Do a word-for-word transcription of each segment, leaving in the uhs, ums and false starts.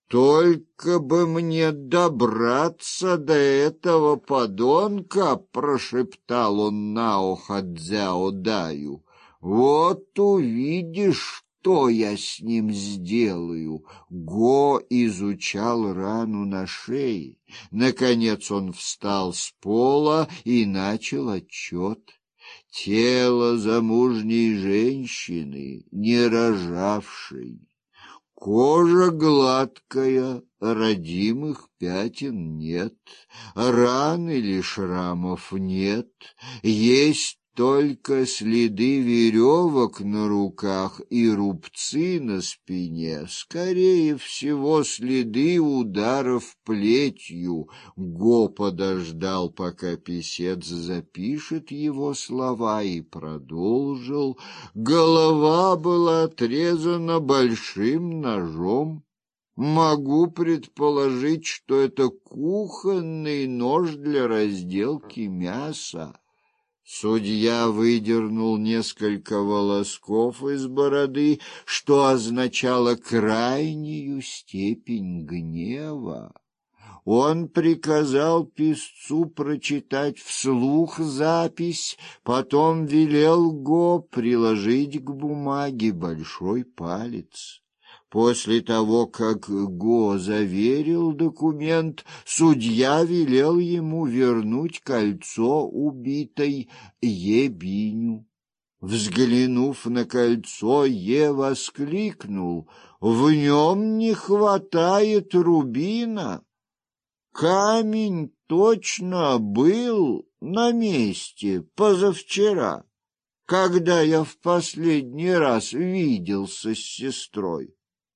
Только бы мне добраться до этого подонка, прошептал он на ухо Цзяо Даю. Вот увидишь, что я с ним сделаю. Го изучал рану на шее. Наконец он встал с пола и начал отчет. Тело замужней женщины, не рожавшей. Кожа гладкая, родимых пятен нет, ран или шрамов нет, есть только следы веревок на руках и рубцы на спине, скорее всего, следы ударов плетью. Го подождал, пока писец запишет его слова, и продолжил. Голова была отрезана большим ножом. Могу предположить, что это кухонный нож для разделки мяса. Судья выдернул несколько волосков из бороды, что означало крайнюю степень гнева. Он приказал писцу прочитать вслух запись, потом велел Го приложить к бумаге большой палец. После того, как Го заверил документ, судья велел ему вернуть кольцо убитой Ебиню. Взглянув на кольцо, Е воскликнул: «В нем не хватает рубина!» Камень точно был на месте позавчера, когда я в последний раз виделся с сестрой.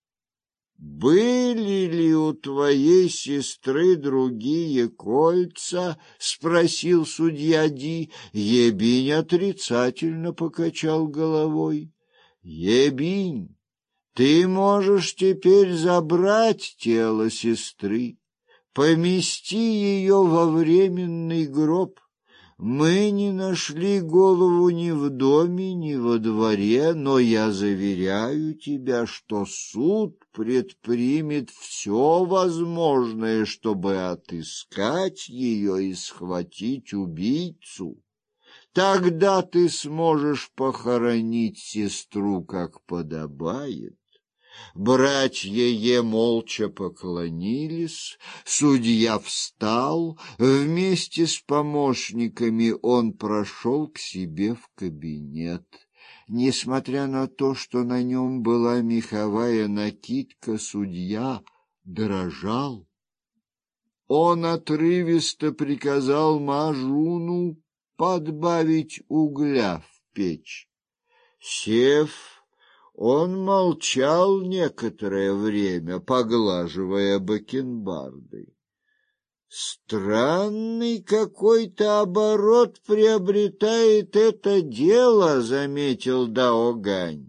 «Были ли у твоей сестры другие кольца?» — спросил судья Ди. Ебинь отрицательно покачал головой. «Ебинь, ты можешь теперь забрать тело сестры, помести ее во временный гроб. Мы не нашли голову ни в доме, ни во дворе, но я заверяю тебя, что суд предпримет все возможное, чтобы отыскать ее и схватить убийцу. Тогда ты сможешь похоронить сестру, как подобает». Братья Е молча поклонились, судья встал, вместе с помощниками он прошел к себе в кабинет. Несмотря на то, что на нем была меховая накидка, судья дрожал. Он отрывисто приказал Мажуну подбавить угля в печь. Сев, он молчал некоторое время, поглаживая бакенбарды. «Странный какой-то оборот приобретает это дело», — заметил Дао Гань.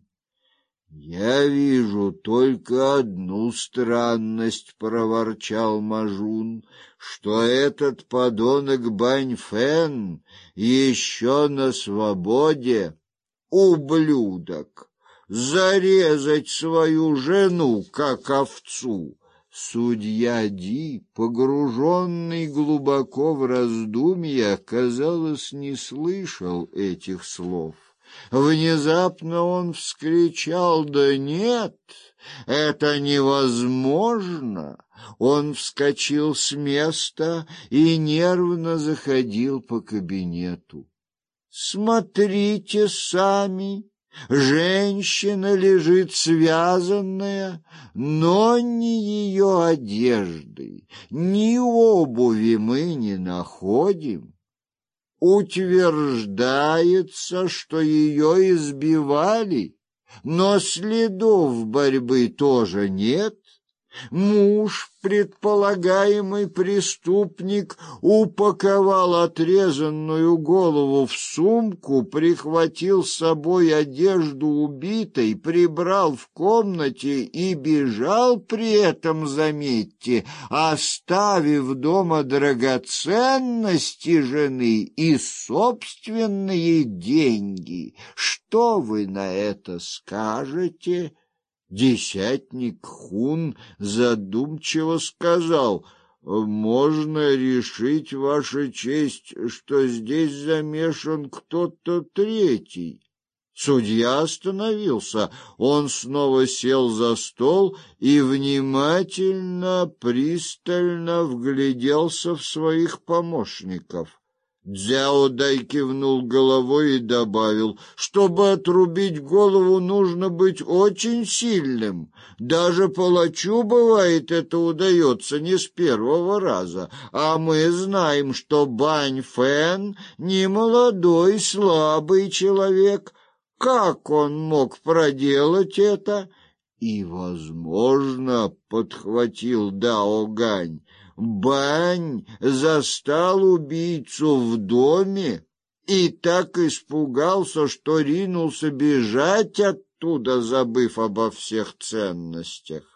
«Я вижу только одну странность», — проворчал Мажун, — «что этот подонок Бань Фэн еще на свободе, ублюдок». Зарезать свою жену, как овцу. Судья Ди, погруженный глубоко в раздумья, казалось, не слышал этих слов. Внезапно он вскричал: «Да нет, это невозможно!» Он вскочил с места и нервно заходил по кабинету. «Смотрите сами!» Женщина лежит связанная, но ни ее одежды, ни обуви мы не находим. Утверждается, что ее избивали, но следов борьбы тоже нет. Муж, предполагаемый преступник, упаковал отрезанную голову в сумку, прихватил с собой одежду убитой, прибрал в комнате и бежал при этом, заметьте, оставив дома драгоценности жены и собственные деньги. Что вы на это скажете? Десятник Хун задумчиво сказал: «Можно решить, Ваша честь, что здесь замешан кто-то третий». Судья остановился. Он снова сел за стол и внимательно, пристально вгляделся в своих помощников. Дзяодай кивнул головой и добавил: «Чтобы отрубить голову, нужно быть очень сильным. Даже палачу, бывает, это удается не с первого раза. А мы знаем, что Бань Фэн не молодой, слабый человек. Как он мог проделать это?» «И, возможно, — подхватил Дао Гань, — Бань застал убийцу в доме и так испугался, что ринулся бежать оттуда, забыв обо всех ценностях.